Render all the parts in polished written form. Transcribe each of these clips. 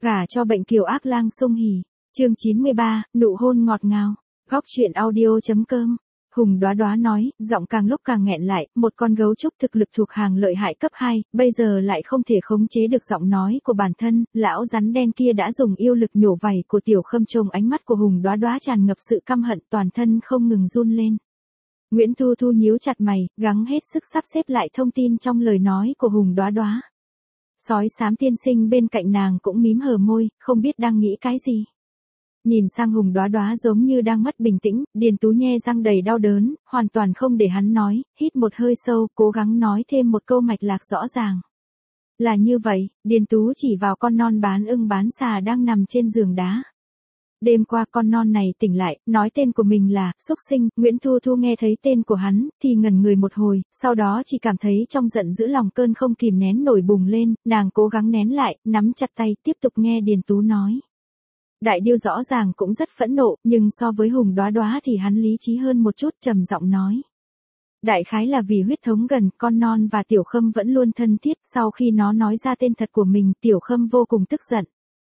Gả cho bệnh kiều ác lang sung hỉ. Chương 93, nụ hôn ngọt ngào. Góc truyện audio.com. Hùng Đóa Đóa nói, giọng càng lúc càng nghẹn lại, một con gấu trúc thực lực thuộc hàng lợi hại cấp 2, bây giờ lại không thể khống chế được giọng nói của bản thân, lão rắn đen kia đã dùng yêu lực nhổ vảy của Tiểu Khâm. Trông ánh mắt của Hùng Đóa Đóa tràn ngập sự căm hận, toàn thân không ngừng run lên. Nguyễn Thu Thu nhíu chặt mày, gắng hết sức sắp xếp lại thông tin trong lời nói của Hùng Đóa Đóa. Sói xám tiên sinh bên cạnh nàng cũng mím hờ môi, không biết đang nghĩ cái gì. Nhìn sang Hùng Đóa Đóa giống như đang mất bình tĩnh, Điền Tú nhe răng đầy đau đớn, hoàn toàn không để hắn nói, hít một hơi sâu, cố gắng nói thêm một câu mạch lạc rõ ràng. Là như vậy, Điền Tú chỉ vào con non bán ưng bán xà đang nằm trên giường đá. Đêm qua con non này tỉnh lại, nói tên của mình là, xúc sinh. Nguyễn Thu Thu nghe thấy tên của hắn, thì ngẩn người một hồi, sau đó chỉ cảm thấy trong giận dữ lòng cơn không kìm nén nổi bùng lên, nàng cố gắng nén lại, nắm chặt tay, tiếp tục nghe Điền Tú nói. Đại Điêu rõ ràng cũng rất phẫn nộ, nhưng so với Hùng Đóa Đóa thì hắn lý trí hơn một chút, trầm giọng nói. Đại khái là vì huyết thống gần, con non và Tiểu Khâm vẫn luôn thân thiết, sau khi nó nói ra tên thật của mình, Tiểu Khâm vô cùng tức giận.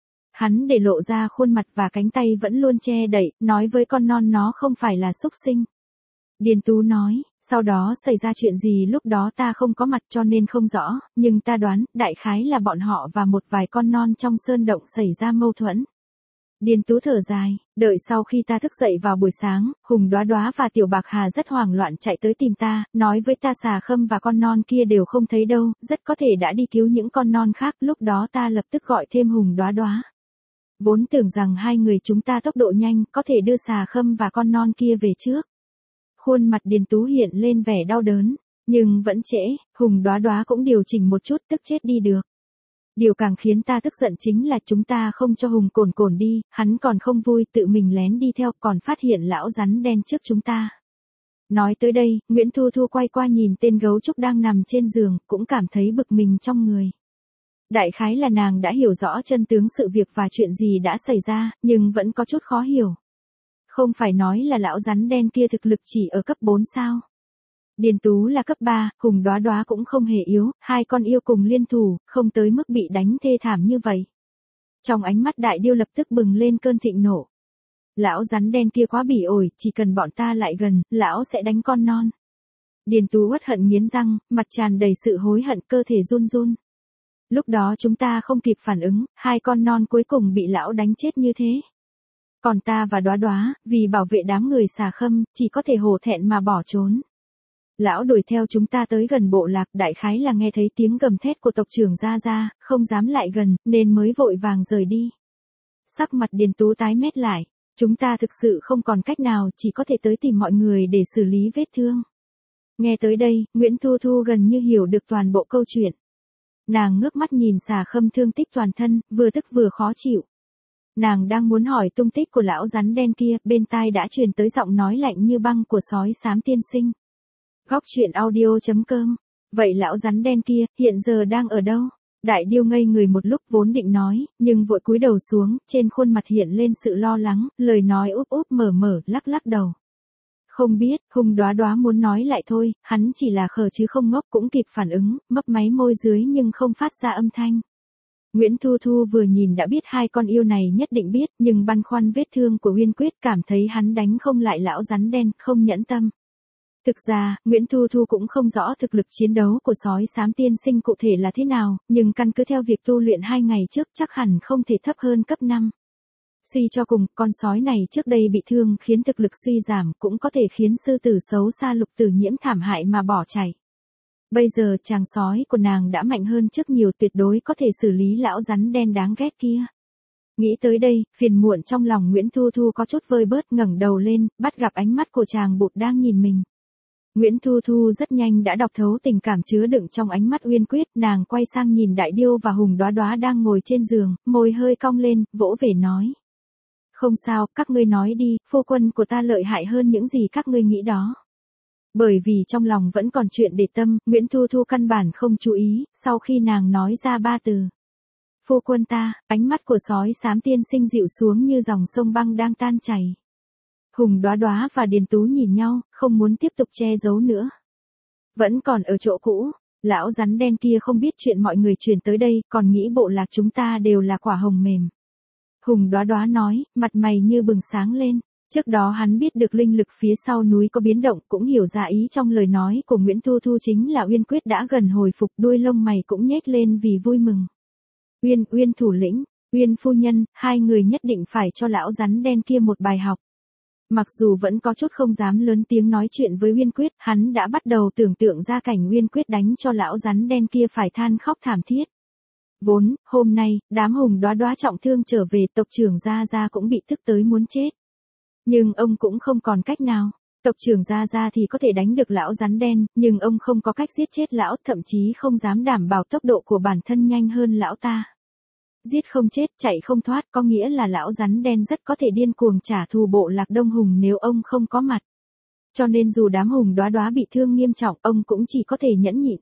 Hắn để lộ ra khuôn mặt và cánh tay vẫn luôn che đậy, nói với con non nó không phải là xúc sinh. Điền Tú nói, sau đó xảy ra chuyện gì lúc đó ta không có mặt cho nên không rõ, nhưng ta đoán, đại khái là bọn họ và một vài con non trong sơn động xảy ra mâu thuẫn. Điền Tú thở dài, đợi sau khi ta thức dậy vào buổi sáng, Hùng Đóa Đóa và Tiểu Bạc Hà rất hoảng loạn chạy tới tìm ta, nói với ta Xà Khâm và con non kia đều không thấy đâu, rất có thể đã đi cứu những con non khác, lúc đó ta lập tức gọi thêm Hùng Đóa Đóa. Vốn tưởng rằng hai người chúng ta tốc độ nhanh, có thể đưa Xà Khâm và con non kia về trước. Khuôn mặt Điền Tú hiện lên vẻ đau đớn, nhưng vẫn trễ, Hùng Đóa Đóa cũng điều chỉnh một chút, tức chết đi được. Điều càng khiến ta tức giận chính là chúng ta không cho Hùng Cồn Cồn đi, hắn còn không vui tự mình lén đi theo, còn phát hiện lão rắn đen trước chúng ta. Nói tới đây, Nguyễn Thu Thu quay qua nhìn tên gấu trúc đang nằm trên giường, cũng cảm thấy bực mình trong người. Đại khái là nàng đã hiểu rõ chân tướng sự việc và chuyện gì đã xảy ra, nhưng vẫn có chút khó hiểu. Không phải nói là lão rắn đen kia thực lực chỉ ở cấp 4 sao? Điền Tú là cấp 3, Hùng Đóa Đóa cũng không hề yếu, hai con yêu cùng liên thủ, không tới mức bị đánh thê thảm như vậy. Trong ánh mắt Đại Điêu lập tức bừng lên cơn thịnh nộ. Lão rắn đen kia quá bỉ ổi, chỉ cần bọn ta lại gần, lão sẽ đánh con non. Điền Tú uất hận nghiến răng, mặt tràn đầy sự hối hận, cơ thể run run. Lúc đó chúng ta không kịp phản ứng, hai con non cuối cùng bị lão đánh chết như thế. Còn ta và Đóa Đóa, vì bảo vệ đám người Xà Khâm, chỉ có thể hổ thẹn mà bỏ trốn. Lão đuổi theo chúng ta tới gần bộ lạc, đại khái là nghe thấy tiếng gầm thét của tộc trưởng Gia Gia, không dám lại gần, nên mới vội vàng rời đi. Sắc mặt Điền Tú tái mét lại, chúng ta thực sự không còn cách nào, chỉ có thể tới tìm mọi người để xử lý vết thương. Nghe tới đây, Nguyễn Thu Thu gần như hiểu được toàn bộ câu chuyện. Nàng ngước mắt nhìn Xà Khâm thương tích toàn thân, vừa tức vừa khó chịu. Nàng đang muốn hỏi tung tích của lão rắn đen kia, bên tai đã truyền tới giọng nói lạnh như băng của sói xám tiên sinh. Góc truyện audio.com. Vậy lão rắn đen kia, hiện giờ đang ở đâu? Đại Điêu ngây người một lúc vốn định nói, nhưng vội cúi đầu xuống, trên khuôn mặt hiện lên sự lo lắng, lời nói úp úp mở mở, lắc lắc đầu. Không biết, Hùng Đóa Đóa muốn nói lại thôi, hắn chỉ là khờ chứ không ngốc, cũng kịp phản ứng, mấp máy môi dưới nhưng không phát ra âm thanh. Nguyễn Thu Thu vừa nhìn đã biết hai con yêu này nhất định biết, nhưng băn khoăn vết thương của Uyên Quyết, cảm thấy hắn đánh không lại lão rắn đen, không nhẫn tâm. Thực ra, Nguyễn Thu Thu cũng không rõ thực lực chiến đấu của sói xám tiên sinh cụ thể là thế nào, nhưng căn cứ theo việc tu luyện 2 ngày trước chắc hẳn không thể thấp hơn cấp 5. Suy cho cùng, con sói này trước đây bị thương khiến thực lực suy giảm, cũng có thể khiến sư tử xấu xa Lục Tử Nhiễm thảm hại mà bỏ chạy. Bây giờ chàng sói của nàng đã mạnh hơn trước nhiều, tuyệt đối có thể xử lý lão rắn đen đáng ghét kia. Nghĩ tới đây, phiền muộn trong lòng Nguyễn Thu Thu có chút vơi bớt, ngẩng đầu lên, bắt gặp ánh mắt của chàng bụt đang nhìn mình. Nguyễn Thu Thu rất nhanh đã đọc thấu tình cảm chứa đựng trong ánh mắt Uyên Quyết, nàng quay sang nhìn Đại Điêu và Hùng Đóa Đóa đang ngồi trên giường, môi hơi cong lên, vỗ về nói. Không sao, các ngươi nói đi, phu quân của ta lợi hại hơn những gì các ngươi nghĩ đó. Bởi vì trong lòng vẫn còn chuyện để tâm, Nguyễn Thu Thu căn bản không chú ý, sau khi nàng nói ra 3 từ. Phu quân ta, ánh mắt của sói xám tiên sinh dịu xuống như dòng sông băng đang tan chảy. Hùng Đóa Đóa và Điền Tú nhìn nhau, không muốn tiếp tục che giấu nữa. Vẫn còn ở chỗ cũ, Lão rắn đen kia không biết chuyện mọi người truyền tới đây, còn nghĩ bộ lạc chúng ta đều là quả hồng mềm. Hùng Đoá Đoá nói, mặt mày như bừng sáng lên. Trước đó hắn biết được linh lực phía sau núi có biến động, cũng hiểu ra ý trong lời nói của Nguyễn Thu Thu chính là Uyên Quyết đã gần hồi phục, đuôi lông mày cũng nhếch lên vì vui mừng. Uyên thủ lĩnh, Uyên phu nhân, hai người nhất định phải cho lão rắn đen kia một bài học. Mặc dù vẫn có chút không dám lớn tiếng nói chuyện với Uyên Quyết, hắn đã bắt đầu tưởng tượng ra cảnh Uyên Quyết đánh cho lão rắn đen kia phải than khóc thảm thiết. Vốn, hôm nay, đám Hùng Đoá Đoá trọng thương trở về, tộc trưởng Gia Gia cũng bị tức tới muốn chết. Nhưng ông cũng không còn cách nào. Tộc trưởng Gia Gia thì có thể đánh được lão rắn đen, nhưng ông không có cách giết chết lão, thậm chí không dám đảm bảo tốc độ của bản thân nhanh hơn lão ta. Giết không chết, chạy không thoát, có nghĩa là lão rắn đen rất có thể điên cuồng trả thù bộ lạc Đông Hùng nếu ông không có mặt. Cho nên dù đám Hùng Đoá Đoá bị thương nghiêm trọng, ông cũng chỉ có thể nhẫn nhịn.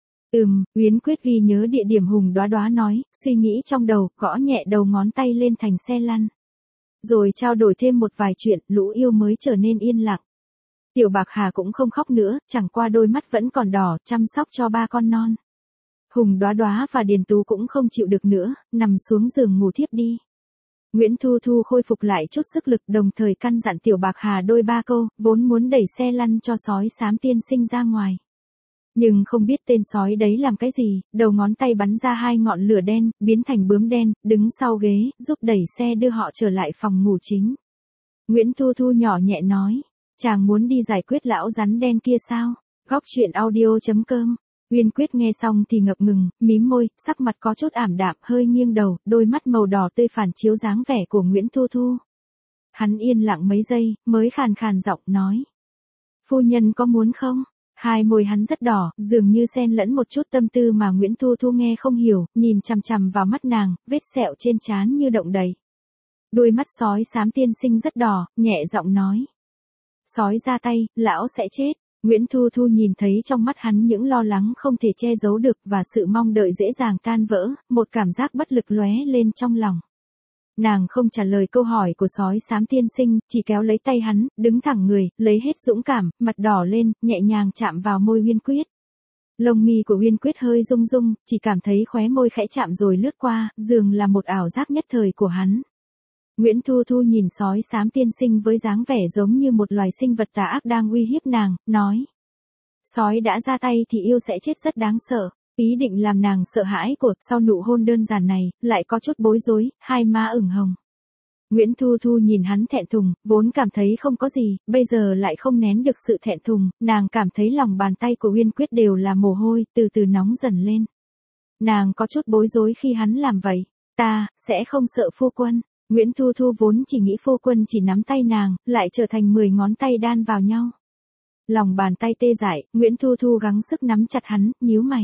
Uyên Quyết ghi nhớ địa điểm Hùng Đoá Đoá nói, suy nghĩ trong đầu, gõ nhẹ đầu ngón tay lên thành xe lăn. Rồi trao đổi thêm một vài chuyện, lũ yêu mới trở nên yên lặng. Tiểu Bạc Hà cũng không khóc nữa, chẳng qua đôi mắt vẫn còn đỏ, chăm sóc cho ba con non. Hùng Đoá Đoá và Điền Tú cũng không chịu được nữa, nằm xuống giường ngủ thiếp đi. Nguyễn Thu Thu khôi phục lại chút sức lực, đồng thời căn dặn Tiểu Bạc Hà đôi ba câu, vốn muốn đẩy xe lăn cho sói xám tiên sinh ra ngoài. Nhưng không biết tên sói đấy làm cái gì, đầu ngón tay bắn ra hai ngọn lửa đen, biến thành bướm đen, đứng sau ghế, giúp đẩy xe đưa họ trở lại phòng ngủ chính. Nguyễn Thu Thu nhỏ nhẹ nói, chàng muốn đi giải quyết lão rắn đen kia sao? Góc truyện audio.com. Uyên Quyết nghe xong thì ngập ngừng, mím môi, sắc mặt có chút ảm đạm, hơi nghiêng đầu, đôi mắt màu đỏ tươi phản chiếu dáng vẻ của Nguyễn Thu Thu. Hắn yên lặng mấy giây, mới khàn khàn giọng nói. Phu nhân có muốn không? Hai môi hắn rất đỏ, dường như xen lẫn một chút tâm tư mà Nguyễn Thu Thu nghe không hiểu, nhìn chằm chằm vào mắt nàng, vết sẹo trên trán như động đầy. Đôi mắt sói xám tiên sinh rất đỏ, nhẹ giọng nói. Sói ra tay, lão sẽ chết. Nguyễn Thu Thu nhìn thấy trong mắt hắn những lo lắng không thể che giấu được và sự mong đợi dễ dàng tan vỡ, một cảm giác bất lực lóe lên trong lòng. Nàng không trả lời câu hỏi của sói xám tiên sinh, chỉ kéo lấy tay hắn, đứng thẳng người, lấy hết dũng cảm, mặt đỏ lên, nhẹ nhàng chạm vào môi Uyên Quyết. Lông mi của Uyên Quyết hơi rung rung, chỉ cảm thấy khóe môi khẽ chạm rồi lướt qua, dường là một ảo giác nhất thời của hắn. Nguyễn Thu Thu nhìn sói xám tiên sinh với dáng vẻ giống như một loài sinh vật tà ác đang uy hiếp nàng, nói. Sói đã ra tay thì yêu sẽ chết rất đáng sợ. Ý định làm nàng sợ hãi của, sau nụ hôn đơn giản này, lại có chút bối rối, hai má ửng hồng. Nguyễn Thu Thu nhìn hắn thẹn thùng, vốn cảm thấy không có gì, bây giờ lại không nén được sự thẹn thùng, nàng cảm thấy lòng bàn tay của Uyên Quyết đều là mồ hôi, từ từ nóng dần lên. Nàng có chút bối rối khi hắn làm vậy. Ta, sẽ không sợ phu quân. Nguyễn Thu Thu vốn chỉ nghĩ phu quân chỉ nắm tay nàng, lại trở thành 10 ngón tay đan vào nhau. Lòng bàn tay tê dại, Nguyễn Thu Thu gắng sức nắm chặt hắn, nhíu mày.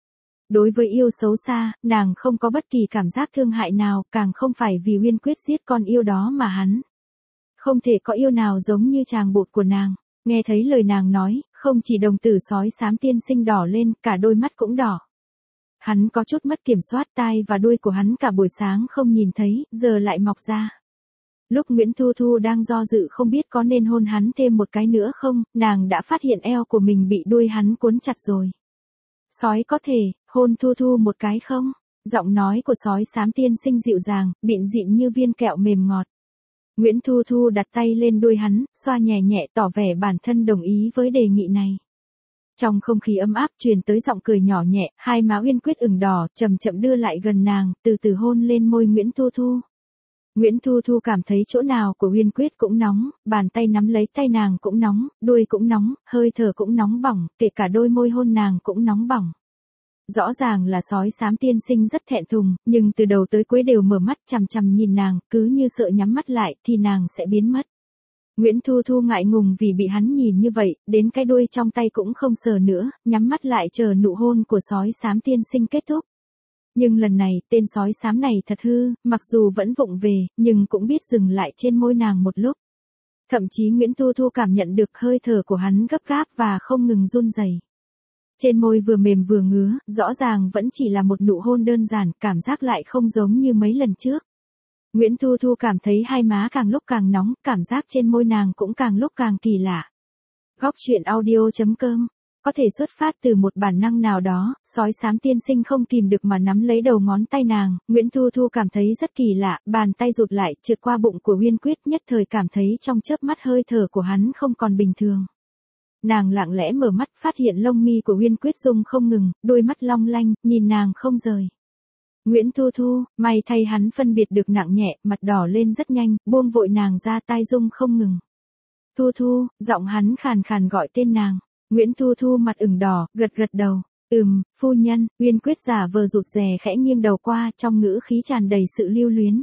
Đối với yêu xấu xa, nàng không có bất kỳ cảm giác thương hại nào, càng không phải vì Uyên Quyết giết con yêu đó mà hắn. Không thể có yêu nào giống như chàng bột của nàng. Nghe thấy lời nàng nói, không chỉ đồng tử sói xám tiên sinh đỏ lên, cả đôi mắt cũng đỏ. Hắn có chút mất kiểm soát, tai và đuôi của hắn cả buổi sáng không nhìn thấy, giờ lại mọc ra. Lúc Nguyễn Thu Thu đang do dự không biết có nên hôn hắn thêm một cái nữa không, nàng đã phát hiện eo của mình bị đuôi hắn cuốn chặt rồi. Sói có thể, hôn Thu Thu một cái không? Giọng nói của sói xám tiên sinh dịu dàng, bịn dịn như viên kẹo mềm ngọt. Nguyễn Thu Thu đặt tay lên đuôi hắn, xoa nhẹ nhẹ tỏ vẻ bản thân đồng ý với đề nghị này. Trong không khí ấm áp truyền tới giọng cười nhỏ nhẹ, hai má Uyên Quyết ửng đỏ, chậm chậm đưa lại gần nàng, từ từ hôn lên môi Nguyễn Thu Thu. Nguyễn Thu Thu cảm thấy chỗ nào của Uyên Quyết cũng nóng, bàn tay nắm lấy tay nàng cũng nóng, đuôi cũng nóng, hơi thở cũng nóng bỏng, kể cả đôi môi hôn nàng cũng nóng bỏng. Rõ ràng là sói xám tiên sinh rất thẹn thùng, nhưng từ đầu tới cuối đều mở mắt chằm chằm nhìn nàng, cứ như sợ nhắm mắt lại thì nàng sẽ biến mất. Nguyễn Thu Thu ngại ngùng vì bị hắn nhìn như vậy, đến cái đuôi trong tay cũng không sờ nữa, nhắm mắt lại chờ nụ hôn của sói xám tiên sinh kết thúc. Nhưng lần này, tên sói xám này thật hư, mặc dù vẫn vụng về, nhưng cũng biết dừng lại trên môi nàng một lúc. Thậm chí Nguyễn Thu Thu cảm nhận được hơi thở của hắn gấp gáp và không ngừng run rẩy. Trên môi vừa mềm vừa ngứa, rõ ràng vẫn chỉ là một nụ hôn đơn giản, cảm giác lại không giống như mấy lần trước. Nguyễn Thu Thu cảm thấy hai má càng lúc càng nóng, cảm giác trên môi nàng cũng càng lúc càng kỳ lạ. Góc truyện audio.com có thể xuất phát từ một bản năng nào đó, sói xám tiên sinh không kìm được mà nắm lấy đầu ngón tay nàng, Nguyễn Thu Thu cảm thấy rất kỳ lạ, bàn tay rụt lại, trượt qua bụng của Uyên Quyết, nhất thời cảm thấy trong chớp mắt hơi thở của hắn không còn bình thường. Nàng lặng lẽ mở mắt, phát hiện lông mi của Uyên Quyết rung không ngừng, đôi mắt long lanh, nhìn nàng không rời. Nguyễn Thu Thu, may thay hắn phân biệt được nặng nhẹ, mặt đỏ lên rất nhanh, buông vội nàng ra, tai rung không ngừng. Thu Thu, giọng hắn khàn khàn gọi tên nàng. Nguyễn Thu Thu mặt ửng đỏ, gật đầu. Phu nhân. Uyên Quyết giả vờ rụt rè khẽ nghiêng đầu qua, trong ngữ khí tràn đầy sự lưu luyến.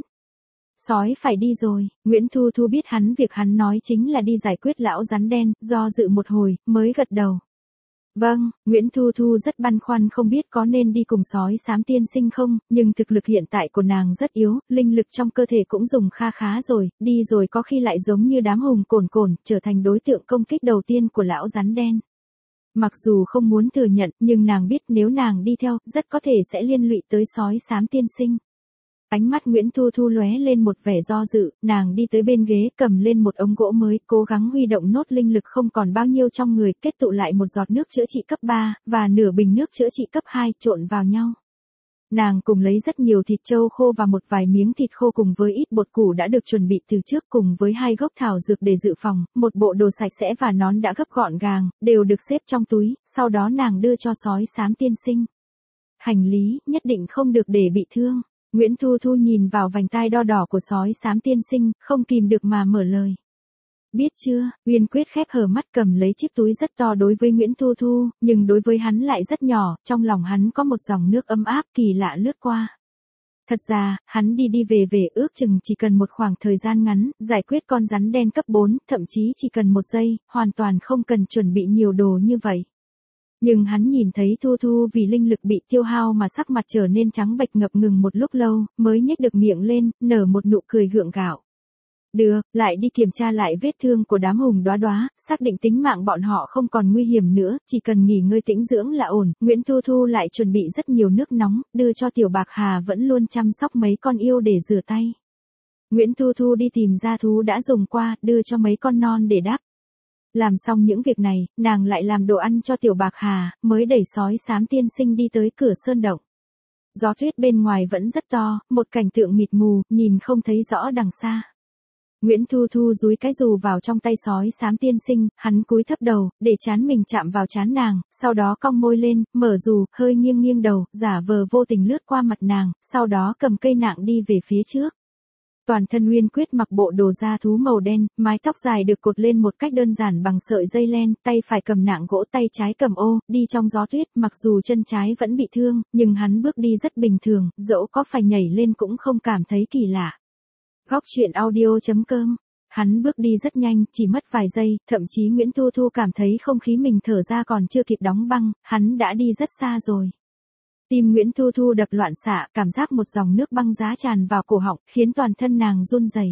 Sói phải đi rồi. Nguyễn Thu Thu biết việc hắn nói chính là đi giải quyết lão rắn đen, do dự một hồi, mới gật đầu. Vâng. Nguyễn Thu Thu rất băn khoăn không biết có nên đi cùng sói xám tiên sinh không, nhưng thực lực hiện tại của nàng rất yếu, linh lực trong cơ thể cũng dùng khá rồi, đi rồi có khi lại giống như đám hùng cồn, trở thành đối tượng công kích đầu tiên của lão rắn đen. Mặc dù không muốn thừa nhận, nhưng nàng biết nếu nàng đi theo, rất có thể sẽ liên lụy tới sói xám tiên sinh. Ánh mắt Nguyễn Thu Thu lóe lên một vẻ do dự, nàng đi tới bên ghế, cầm lên một ống gỗ mới, cố gắng huy động nốt linh lực không còn bao nhiêu trong người, kết tụ lại một giọt nước chữa trị cấp 3, và nửa bình nước chữa trị cấp 2, trộn vào nhau. Nàng cùng lấy rất nhiều thịt trâu khô và một vài miếng thịt khô cùng với ít bột củ đã được chuẩn bị từ trước, cùng với 2 gốc thảo dược để dự phòng, một bộ đồ sạch sẽ và nón đã gấp gọn gàng, đều được xếp trong túi, sau đó nàng đưa cho sói xám tiên sinh. Hành lý, nhất định không được để bị thương. Nguyễn Thu Thu nhìn vào vành tai đo đỏ của sói xám tiên sinh, không kìm được mà mở lời. Biết chưa. Uyên Quyết khép hờ mắt cầm lấy chiếc túi rất to đối với Nguyễn Thu Thu, nhưng đối với hắn lại rất nhỏ, trong lòng hắn có một dòng nước ấm áp kỳ lạ lướt qua. Thật ra, hắn đi về ước chừng chỉ cần một khoảng thời gian ngắn, giải quyết con rắn đen cấp 4, thậm chí chỉ cần 1 giây, hoàn toàn không cần chuẩn bị nhiều đồ như vậy. Nhưng hắn nhìn thấy Thu Thu vì linh lực bị tiêu hao mà sắc mặt trở nên trắng bệch, ngập ngừng một lúc lâu, mới nhếch được miệng lên, nở một nụ cười gượng gạo. Được, lại đi kiểm tra lại vết thương của đám hùng đóa đóa, xác định tính mạng bọn họ không còn nguy hiểm nữa, chỉ cần nghỉ ngơi tĩnh dưỡng là ổn. Nguyễn Thu Thu lại chuẩn bị rất nhiều nước nóng, đưa cho Tiểu Bạc Hà vẫn luôn chăm sóc mấy con yêu để rửa tay. Nguyễn Thu Thu đi tìm ra thú đã dùng qua, đưa cho mấy con non để đắp. Làm xong những việc này, nàng lại làm đồ ăn cho Tiểu Bạc Hà, mới đẩy sói xám tiên sinh đi tới cửa sơn động. Gió tuyết bên ngoài vẫn rất to, một cảnh tượng mịt mù, nhìn không thấy rõ đằng xa. Nguyễn Thu Thu dúi cái dù vào trong tay sói xám tiên sinh, hắn cúi thấp đầu, để trán mình chạm vào trán nàng, sau đó cong môi lên, mở dù, hơi nghiêng đầu, giả vờ vô tình lướt qua mặt nàng, sau đó cầm cây nạng đi về phía trước. Toàn thân Uyên Quyết mặc bộ đồ da thú màu đen, mái tóc dài được cột lên một cách đơn giản bằng sợi dây len, tay phải cầm nạng gỗ, tay trái cầm ô, đi trong gió tuyết, mặc dù chân trái vẫn bị thương, nhưng hắn bước đi rất bình thường, dẫu có phải nhảy lên cũng không cảm thấy kỳ lạ. Góc truyện audio.com. Hắn bước đi rất nhanh, chỉ mất vài giây, thậm chí Nguyễn Thu Thu cảm thấy không khí mình thở ra còn chưa kịp đóng băng, hắn đã đi rất xa rồi. Tim Nguyễn Thu Thu đập loạn xạ, cảm giác một dòng nước băng giá tràn vào cổ họng, khiến toàn thân nàng run rẩy.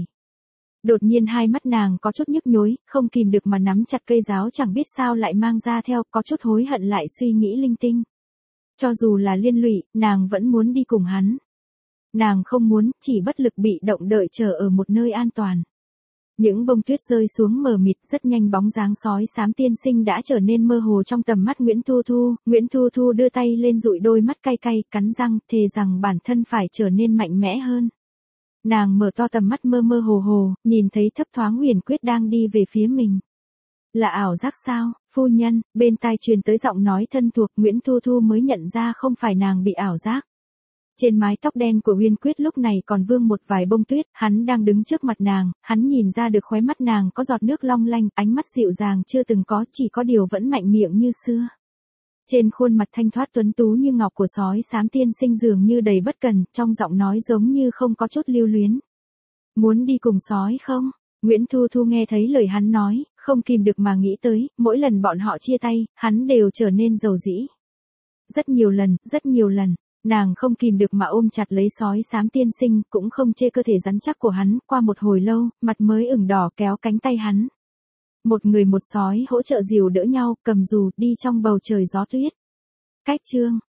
Đột nhiên hai mắt nàng có chút nhức nhối, không kìm được mà nắm chặt cây giáo, chẳng biết sao lại mang ra theo, có chút hối hận lại suy nghĩ linh tinh. Cho dù là liên lụy, nàng vẫn muốn đi cùng hắn. Nàng không muốn, chỉ bất lực bị động đợi chờ ở một nơi an toàn. Những bông tuyết rơi xuống mờ mịt, rất nhanh bóng dáng sói xám tiên sinh đã trở nên mơ hồ trong tầm mắt Nguyễn Thu Thu. Nguyễn Thu Thu đưa tay lên dụi đôi mắt cay cay, cắn răng, thề rằng bản thân phải trở nên mạnh mẽ hơn. Nàng mở to tầm mắt mơ hồ, nhìn thấy thấp thoáng Uyên Quyết đang đi về phía mình. Là ảo giác sao, phu nhân? Bên tai truyền tới giọng nói thân thuộc, Nguyễn Thu Thu mới nhận ra không phải nàng bị ảo giác. Trên mái tóc đen của Uyên Quyết lúc này còn vương một vài bông tuyết, hắn đang đứng trước mặt nàng, hắn nhìn ra được khóe mắt nàng có giọt nước long lanh, ánh mắt dịu dàng chưa từng có, chỉ có điều vẫn mạnh miệng như xưa. Trên khuôn mặt thanh thoát tuấn tú như ngọc của sói xám tiên sinh dường như đầy bất cần, trong giọng nói giống như không có chút lưu luyến. Muốn đi cùng sói không? Nguyễn Thu Thu nghe thấy lời hắn nói, không kìm được mà nghĩ tới, mỗi lần bọn họ chia tay, hắn đều trở nên dầu dĩ. Rất nhiều lần. Nàng không kìm được mà ôm chặt lấy sói xám tiên sinh, cũng không chê cơ thể rắn chắc của hắn, qua một hồi lâu, mặt mới ửng đỏ kéo cánh tay hắn. Một người một sói hỗ trợ dìu đỡ nhau, cầm dù, đi trong bầu trời gió tuyết. Cách chương